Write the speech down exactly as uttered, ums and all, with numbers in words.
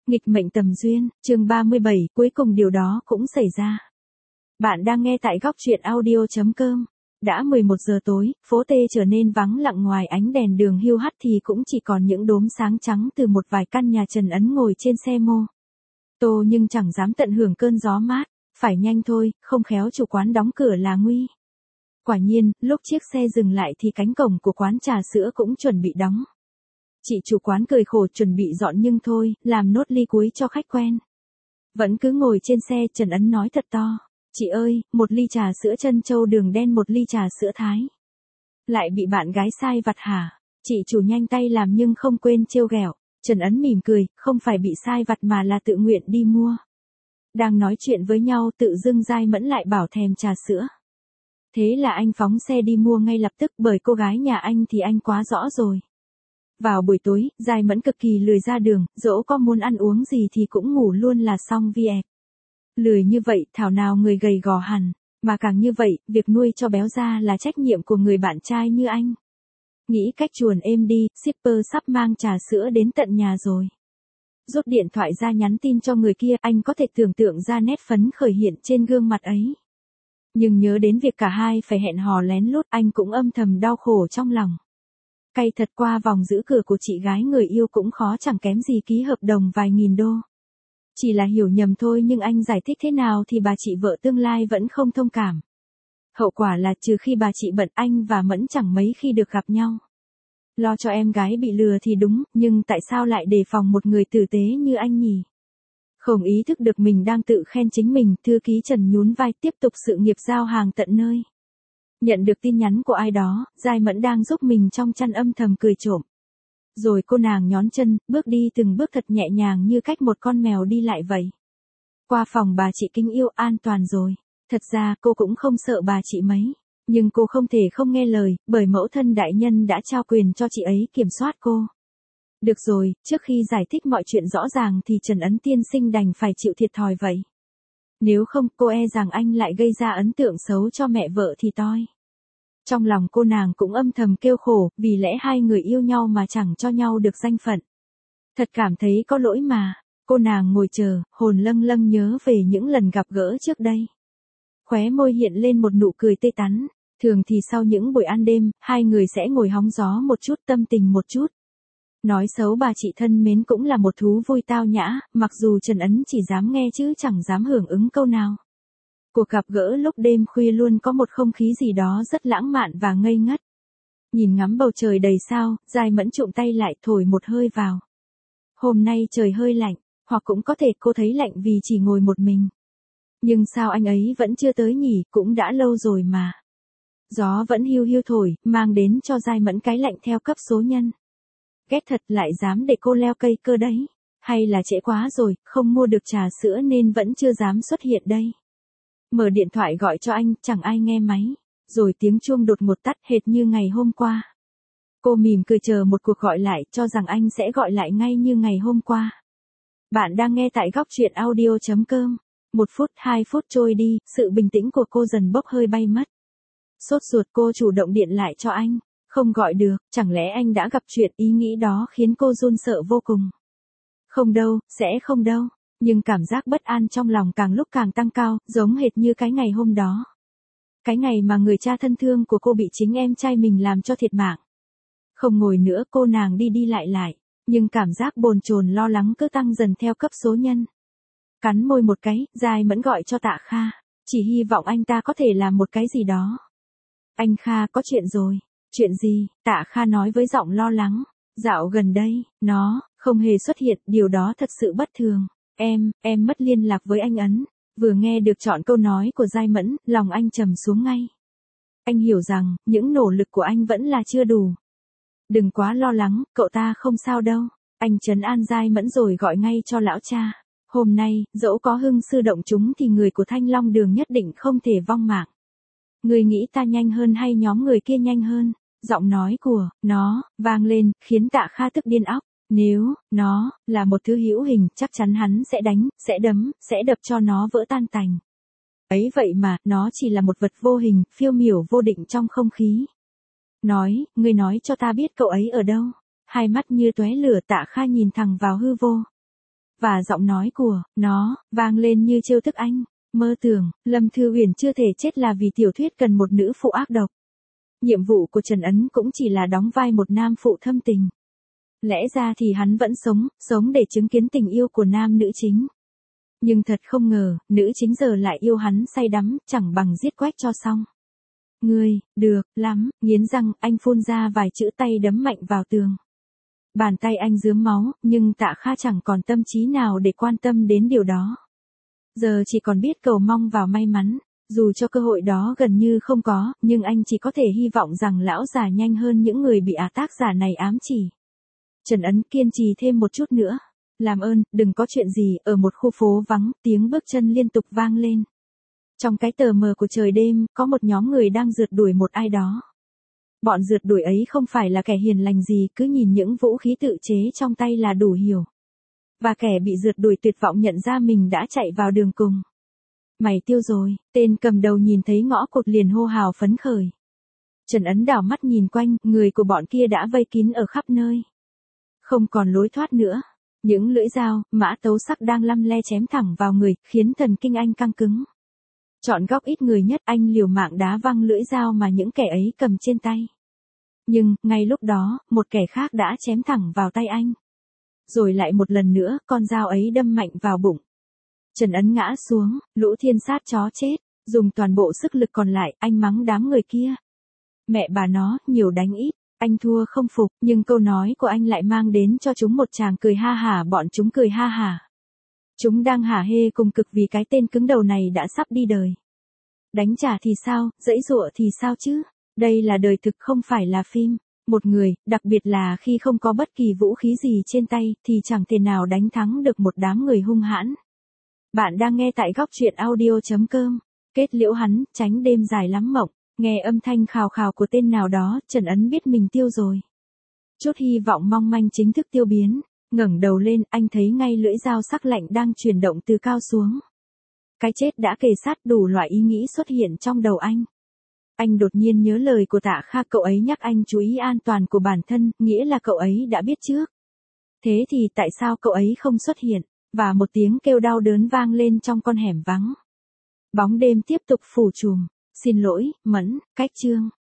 Nghịch mệnh tầm duyên, chương ba mươi bảy, cuối cùng điều đó cũng xảy ra. Bạn đang nghe tại góc truyện audio chấm com. Đã mười một giờ tối, phố Tê trở nên vắng lặng, ngoài ánh đèn đường hiu hắt thì cũng chỉ còn những đốm sáng trắng từ một vài căn nhà trần ấn ngồi trên xe mô tô, nhưng chẳng dám tận hưởng cơn gió mát, phải nhanh thôi, không khéo chủ quán đóng cửa là nguy. Quả nhiên, lúc chiếc xe dừng lại thì cánh cổng của quán trà sữa cũng chuẩn bị đóng. Chị chủ quán cười khổ chuẩn bị dọn nhưng thôi, làm nốt ly cuối cho khách quen. Vẫn cứ ngồi trên xe, Trần Ấn nói thật to. Chị ơi, một ly trà sữa trân châu đường đen, một ly trà sữa Thái. Lại bị bạn gái sai vặt hả? Chị chủ nhanh tay làm nhưng không quên trêu ghẹo. Trần Ấn mỉm cười, không phải bị sai vặt mà là tự nguyện đi mua. Đang nói chuyện với nhau tự dưng Giai Mẫn lại bảo thèm trà sữa. Thế là anh phóng xe đi mua ngay lập tức, bởi cô gái nhà anh thì anh quá rõ rồi. Vào buổi tối, Giai Mẫn cực kỳ lười ra đường, dẫu có muốn ăn uống gì thì cũng ngủ luôn là xong việc. Lười như vậy, thảo nào người gầy gò hẳn, mà càng như vậy, việc nuôi cho béo ra là trách nhiệm của người bạn trai như anh. Nghĩ cách chuồn êm đi, shipper sắp mang trà sữa đến tận nhà rồi. Rút điện thoại ra nhắn tin cho người kia, anh có thể tưởng tượng ra nét phấn khởi hiện trên gương mặt ấy. Nhưng nhớ đến việc cả hai phải hẹn hò lén lút, anh cũng âm thầm đau khổ trong lòng. Cay thật, qua vòng giữ cửa của chị gái người yêu cũng khó chẳng kém gì ký hợp đồng vài nghìn đô. Chỉ là hiểu nhầm thôi, nhưng anh giải thích thế nào thì bà chị vợ tương lai vẫn không thông cảm. Hậu quả là trừ khi bà chị bận, anh và Mẫn chẳng mấy khi được gặp nhau. Lo cho em gái bị lừa thì đúng, nhưng tại sao lại đề phòng một người tử tế như anh nhỉ? Không ý thức được mình đang tự khen chính mình, thư ký Trần nhún vai tiếp tục sự nghiệp giao hàng tận nơi. Nhận được tin nhắn của ai đó, Giai Mẫn đang giúp mình trong chăn âm thầm cười trộm. Rồi cô nàng nhón chân, bước đi từng bước thật nhẹ nhàng như cách một con mèo đi lại vậy. Qua phòng bà chị kính yêu, an toàn rồi. Thật ra cô cũng không sợ bà chị mấy. Nhưng cô không thể không nghe lời, bởi mẫu thân đại nhân đã trao quyền cho chị ấy kiểm soát cô. Được rồi, trước khi giải thích mọi chuyện rõ ràng thì Trần Ấn tiên sinh đành phải chịu thiệt thòi vậy. Nếu không, cô e rằng anh lại gây ra ấn tượng xấu cho mẹ vợ thì toi. Trong lòng cô nàng cũng âm thầm kêu khổ, vì lẽ hai người yêu nhau mà chẳng cho nhau được danh phận. Thật cảm thấy có lỗi mà. Cô nàng ngồi chờ, hồn lâng lâng nhớ về những lần gặp gỡ trước đây. Khóe môi hiện lên một nụ cười tươi tắn. Thường thì sau những buổi ăn đêm, hai người sẽ ngồi hóng gió một chút, tâm tình một chút. Nói xấu bà chị thân mến cũng là một thú vui tao nhã, mặc dù Trần Ấn chỉ dám nghe chứ chẳng dám hưởng ứng câu nào. Cuộc gặp gỡ lúc đêm khuya luôn có một không khí gì đó rất lãng mạn và ngây ngất. Nhìn ngắm bầu trời đầy sao, Giai Mẫn trụm tay lại thổi một hơi vào. Hôm nay trời hơi lạnh, hoặc cũng có thể cô thấy lạnh vì chỉ ngồi một mình. Nhưng sao anh ấy vẫn chưa tới nhỉ, cũng đã lâu rồi mà. Gió vẫn hiu hiu thổi, mang đến cho Giai Mẫn cái lạnh theo cấp số nhân. Ghét thật, lại dám để cô leo cây cơ đấy. Hay là trễ quá rồi, không mua được trà sữa nên vẫn chưa dám xuất hiện đây. Mở điện thoại gọi cho anh, chẳng ai nghe máy. Rồi tiếng chuông đột ngột tắt hệt như ngày hôm qua. Cô mỉm cười chờ một cuộc gọi lại, cho rằng anh sẽ gọi lại ngay như ngày hôm qua. Bạn đang nghe tại góc truyện audio chấm com. Một phút, hai phút trôi đi, sự bình tĩnh của cô dần bốc hơi bay mất. Sốt ruột cô chủ động điện lại cho anh. Không gọi được, chẳng lẽ anh đã gặp chuyện, ý nghĩ đó khiến cô run sợ vô cùng. Không đâu, sẽ không đâu. Nhưng cảm giác bất an trong lòng càng lúc càng tăng cao, giống hệt như cái ngày hôm đó. Cái ngày mà người cha thân thương của cô bị chính em trai mình làm cho thiệt mạng. Không ngồi nữa, cô nàng đi đi lại lại, nhưng cảm giác bồn chồn lo lắng cứ tăng dần theo cấp số nhân. Cắn môi một cái, Giai Mẫn gọi cho Tạ Kha, chỉ hy vọng anh ta có thể làm một cái gì đó. Anh Kha, có chuyện rồi. Chuyện gì? Tạ Kha nói với giọng lo lắng. Dạo gần đây, nó không hề xuất hiện, điều đó thật sự bất thường. Em, em mất liên lạc với anh Ấn. Vừa nghe được chọn câu nói của Giai Mẫn, lòng anh trầm xuống ngay. Anh hiểu rằng, những nỗ lực của anh vẫn là chưa đủ. Đừng quá lo lắng, cậu ta không sao đâu. Anh trấn an Giai Mẫn rồi gọi ngay cho lão cha. Hôm nay, dẫu có hưng sư động chúng thì người của Thanh Long Đường nhất định không thể vong mạng. Người nghĩ ta nhanh hơn hay nhóm người kia nhanh hơn? Giọng nói của nó vang lên, khiến Tạ Kha tức điên óc. Nếu nó là một thứ hữu hình, chắc chắn hắn sẽ đánh, sẽ đấm, sẽ đập cho nó vỡ tan tành. Ấy vậy mà, nó chỉ là một vật vô hình, phiêu miểu vô định trong không khí. Nói, ngươi nói cho ta biết cậu ấy ở đâu? Hai mắt như tóe lửa, Tạ Kha nhìn thẳng vào hư vô. và giọng nói của nó vang lên như trêu tức anh. Mơ tưởng, Lâm Thư Huyền chưa thể chết là vì tiểu thuyết cần một nữ phụ ác độc. Nhiệm vụ của Trần Ấn cũng chỉ là đóng vai một nam phụ thâm tình. Lẽ ra thì hắn vẫn sống, sống để chứng kiến tình yêu của nam nữ chính. Nhưng thật không ngờ, nữ chính giờ lại yêu hắn say đắm, chẳng bằng giết Quách cho xong. Ngươi, được, lắm, nghiến răng, anh phun ra vài chữ tay đấm mạnh vào tường. Bàn tay anh rướm máu, nhưng Tạ Kha chẳng còn tâm trí nào để quan tâm đến điều đó. Giờ chỉ còn biết cầu mong vào may mắn, dù cho cơ hội đó gần như không có, nhưng anh chỉ có thể hy vọng rằng lão già nhanh hơn những người bị ả tác giả này ám chỉ. Trần Ấn kiên trì thêm một chút nữa. Làm ơn, đừng có chuyện gì, ở một khu phố vắng, tiếng bước chân liên tục vang lên. Trong cái tờ mờ của trời đêm, có một nhóm người đang rượt đuổi một ai đó. Bọn rượt đuổi ấy không phải là kẻ hiền lành gì, cứ nhìn những vũ khí tự chế trong tay là đủ hiểu. Và kẻ bị rượt đuổi tuyệt vọng nhận ra mình đã chạy vào đường cùng. Mày tiêu rồi, tên cầm đầu nhìn thấy ngõ cụt liền hô hào phấn khởi. Trần Ấn đảo mắt nhìn quanh, người của bọn kia đã vây kín ở khắp nơi. Không còn lối thoát nữa. Những lưỡi dao, mã tấu sắc đang lăm le chém thẳng vào người, khiến thần kinh anh căng cứng. Chọn góc ít người nhất, anh liều mạng đá văng lưỡi dao mà những kẻ ấy cầm trên tay. Nhưng, ngay lúc đó, một kẻ khác đã chém thẳng vào tay anh. Rồi lại một lần nữa, con dao ấy đâm mạnh vào bụng. Trần Ấn ngã xuống, lũ thiên sát chó chết, dùng toàn bộ sức lực còn lại, anh mắng đám người kia. Mẹ bà nó, nhiều đánh ít. Anh thua không phục, nhưng câu nói của anh lại mang đến cho chúng một tràng cười ha hả, bọn chúng cười ha hả. Chúng đang hả hê cùng cực vì cái tên cứng đầu này đã sắp đi đời. Đánh trả thì sao, dãy dụa thì sao chứ? Đây là đời thực không phải là phim. Một người, đặc biệt là khi không có bất kỳ vũ khí gì trên tay, thì chẳng thể nào đánh thắng được một đám người hung hãn. Bạn đang nghe tại góc truyện audio chấm com. Kết liễu hắn, tránh đêm dài lắm mộng. Nghe âm thanh khào khào của tên nào đó, Trần Ấn biết mình tiêu rồi. Chút hy vọng mong manh chính thức tiêu biến. Ngẩng đầu lên, anh thấy ngay lưỡi dao sắc lạnh đang chuyển động từ cao xuống. Cái chết đã kề sát, đủ loại ý nghĩ xuất hiện trong đầu anh. Anh đột nhiên nhớ lời của Tạ Kha, cậu ấy nhắc anh chú ý an toàn của bản thân, nghĩa là cậu ấy đã biết trước. Thế thì tại sao cậu ấy không xuất hiện? Và một tiếng kêu đau đớn vang lên trong con hẻm vắng. Bóng đêm tiếp tục phủ trùm. Xin lỗi, Mẫn, cách chương.